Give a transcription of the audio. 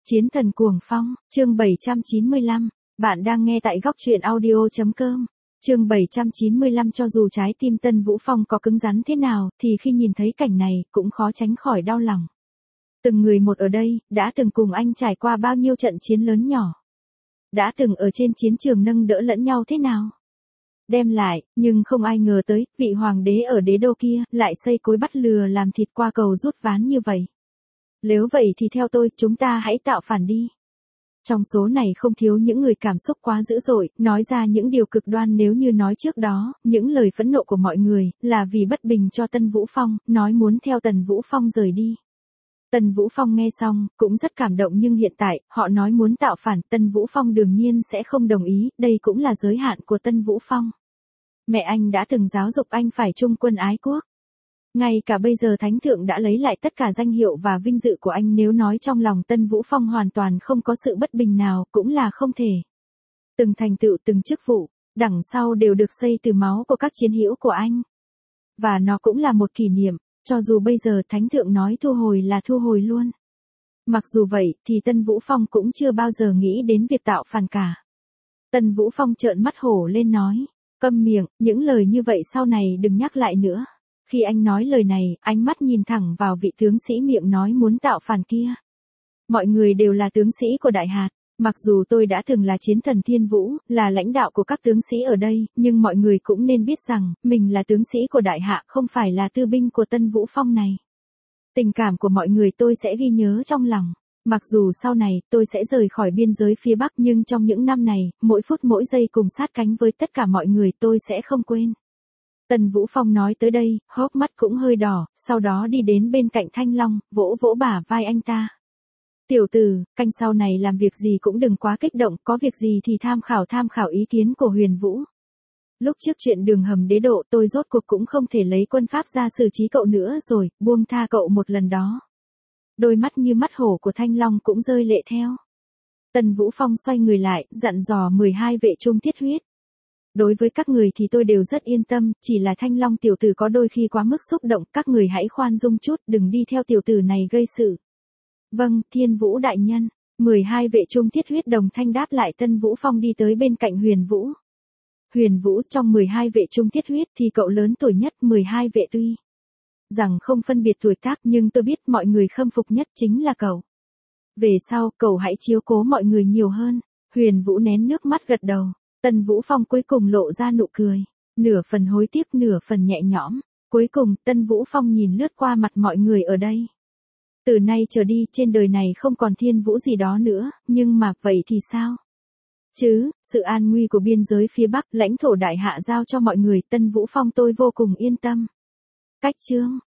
Chiến thần cuồng phong, chương 795, bạn đang nghe tại góc truyện audio.com. Chương 795 cho dù trái tim Tân Vũ Phong có cứng rắn thế nào thì khi nhìn thấy cảnh này cũng khó tránh khỏi đau lòng. Từng người một ở đây, đã từng cùng anh trải qua bao nhiêu trận chiến lớn nhỏ. Đã từng ở trên chiến trường nâng đỡ lẫn nhau thế nào. Đem lại, nhưng không ai ngờ tới, vị hoàng đế ở đế đô kia, lại xây cối bắt lừa làm thịt qua cầu rút ván như vậy. Nếu vậy thì theo tôi, chúng ta hãy tạo phản đi. Trong số này không thiếu những người cảm xúc quá dữ dội, nói ra những điều cực đoan nếu như nói trước đó, những lời phẫn nộ của mọi người, là vì bất bình cho Tân Vũ Phong, nói muốn theo Tần Vũ Phong rời đi. Tần Vũ Phong nghe xong, cũng rất cảm động nhưng hiện tại, họ nói muốn tạo phản, Tân Vũ Phong đương nhiên sẽ không đồng ý, đây cũng là giới hạn của Tân Vũ Phong. Mẹ anh đã từng giáo dục anh phải trung quân ái quốc. Ngay cả bây giờ Thánh Thượng đã lấy lại tất cả danh hiệu và vinh dự của anh, nếu nói trong lòng Tân Vũ Phong hoàn toàn không có sự bất bình nào cũng là không thể. Từng thành tựu từng chức vụ, đằng sau đều được xây từ máu của các chiến hữu của anh. Và nó cũng là một kỷ niệm, cho dù bây giờ Thánh Thượng nói thu hồi là thu hồi luôn. Mặc dù vậy thì Tân Vũ Phong cũng chưa bao giờ nghĩ đến việc tạo phản cả. Tân Vũ Phong trợn mắt hổ lên nói, câm miệng, những lời như vậy sau này đừng nhắc lại nữa. Khi anh nói lời này, ánh mắt nhìn thẳng vào vị tướng sĩ miệng nói muốn tạo phản kia. Mọi người đều là tướng sĩ của Đại Hạt, mặc dù tôi đã từng là chiến thần Thiên Vũ, là lãnh đạo của các tướng sĩ ở đây, nhưng mọi người cũng nên biết rằng, mình là tướng sĩ của Đại Hạ không phải là tư binh của Tân Vũ Phong này. Tình cảm của mọi người tôi sẽ ghi nhớ trong lòng. Mặc dù sau này tôi sẽ rời khỏi biên giới phía Bắc nhưng trong những năm này, mỗi phút mỗi giây cùng sát cánh với tất cả mọi người tôi sẽ không quên. Tần Vũ Phong nói tới đây, hốc mắt cũng hơi đỏ, sau đó đi đến bên cạnh Thanh Long, vỗ vỗ bả vai anh ta. Tiểu tử, canh sau này làm việc gì cũng đừng quá kích động, có việc gì thì tham khảo ý kiến của Huyền Vũ. Lúc trước chuyện đường hầm đế độ tôi rốt cuộc cũng không thể lấy quân pháp ra xử trí cậu nữa rồi, buông tha cậu một lần đó. Đôi mắt như mắt hổ của Thanh Long cũng rơi lệ theo. Tần Vũ Phong xoay người lại, dặn dò 12 vệ trung thiết huyết. Đối với các người thì tôi đều rất yên tâm, chỉ là Thanh Long tiểu tử có đôi khi quá mức xúc động, các người hãy khoan dung chút, đừng đi theo tiểu tử này gây sự. Vâng, Thiên Vũ đại nhân. 12 vệ trung thiết huyết đồng thanh đáp lại. Tân Vũ Phong đi tới bên cạnh Huyền Vũ. Huyền Vũ, trong 12 vệ trung thiết huyết thì cậu lớn tuổi nhất. 12 vệ tuy rằng không phân biệt tuổi tác nhưng tôi biết mọi người khâm phục nhất chính là cậu. Về sau, cậu hãy chiếu cố mọi người nhiều hơn. Huyền Vũ nén nước mắt gật đầu. Tần Vũ Phong cuối cùng lộ ra nụ cười, nửa phần hối tiếc nửa phần nhẹ nhõm. Cuối cùng, Tân Vũ Phong nhìn lướt qua mặt mọi người ở đây. Từ nay trở đi, trên đời này không còn Thiên Vũ gì đó nữa, nhưng mà vậy thì sao? Chứ, sự an nguy của biên giới phía Bắc, lãnh thổ Đại Hạ giao cho mọi người, Tân Vũ Phong tôi vô cùng yên tâm. Cách chương